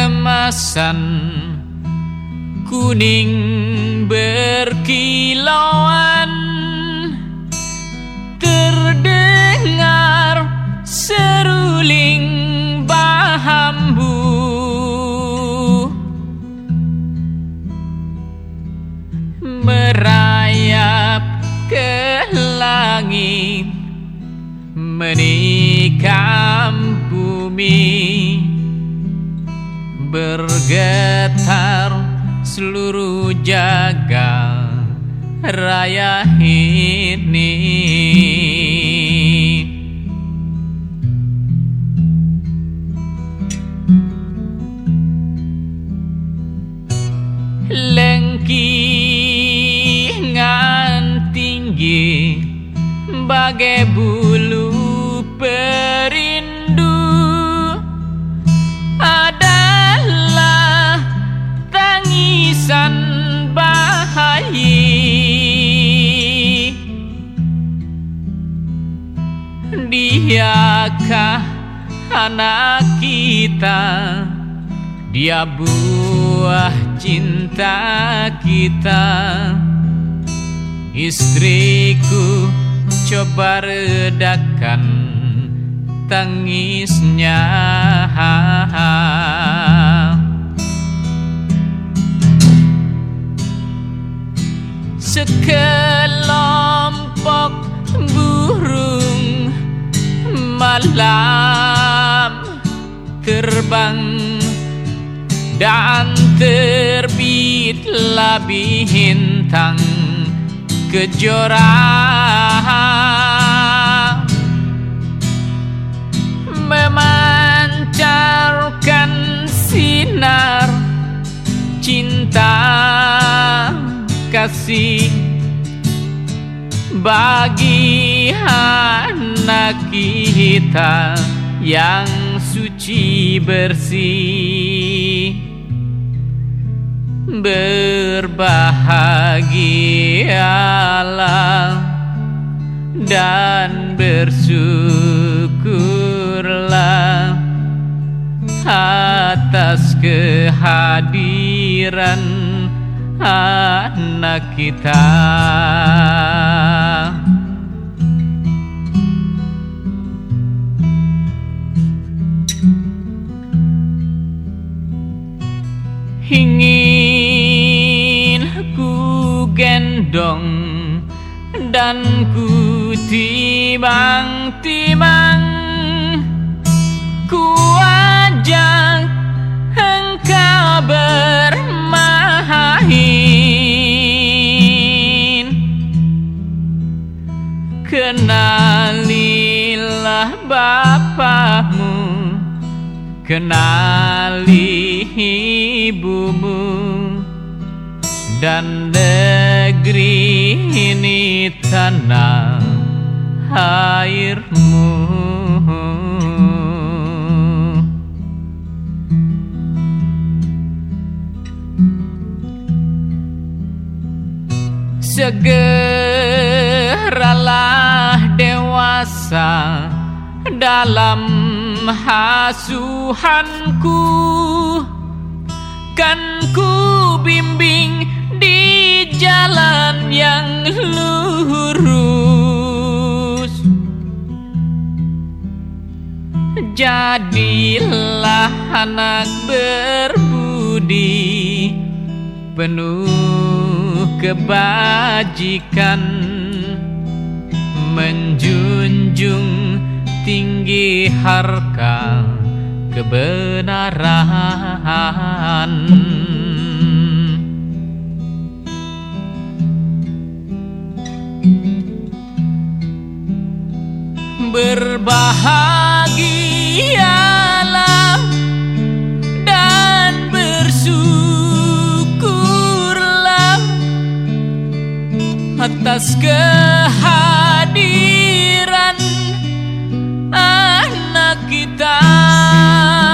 keemasan kuning berkilauan, terdengar seruling bambu merayap ke langit, menikam bumi, bergetar seluruh jagat raya ini. Lengkingan tinggi bagai bulu perindu adalah tangisan bahayi. Diakah anak kita? Dia buah cinta kita. Istriku, coba redakan tangisnya. Sekelompok burung malam terbang dan terbitlah bintang kejora, memancarkan sinar cinta kasih bagi anak kita yang suci bersih. Berbahagialah dan bersyukurlah atas kehadiran anak kita. Ingin ku gendong dan ku timang-timang, ku ajak engkau bermain. Kenalilah bapamu, kenali ibumu, dan negeri ini tanah airmu. Segeralah dewasa dalam hasuhanku, kan ku bimbing di jalan yang lurus. Jadilah anak berbudi, penuh kebajikan, menjunjung tinggi harga kebenaran. Berbahagialah dan bersyukurlah atas kehadiran anak kita.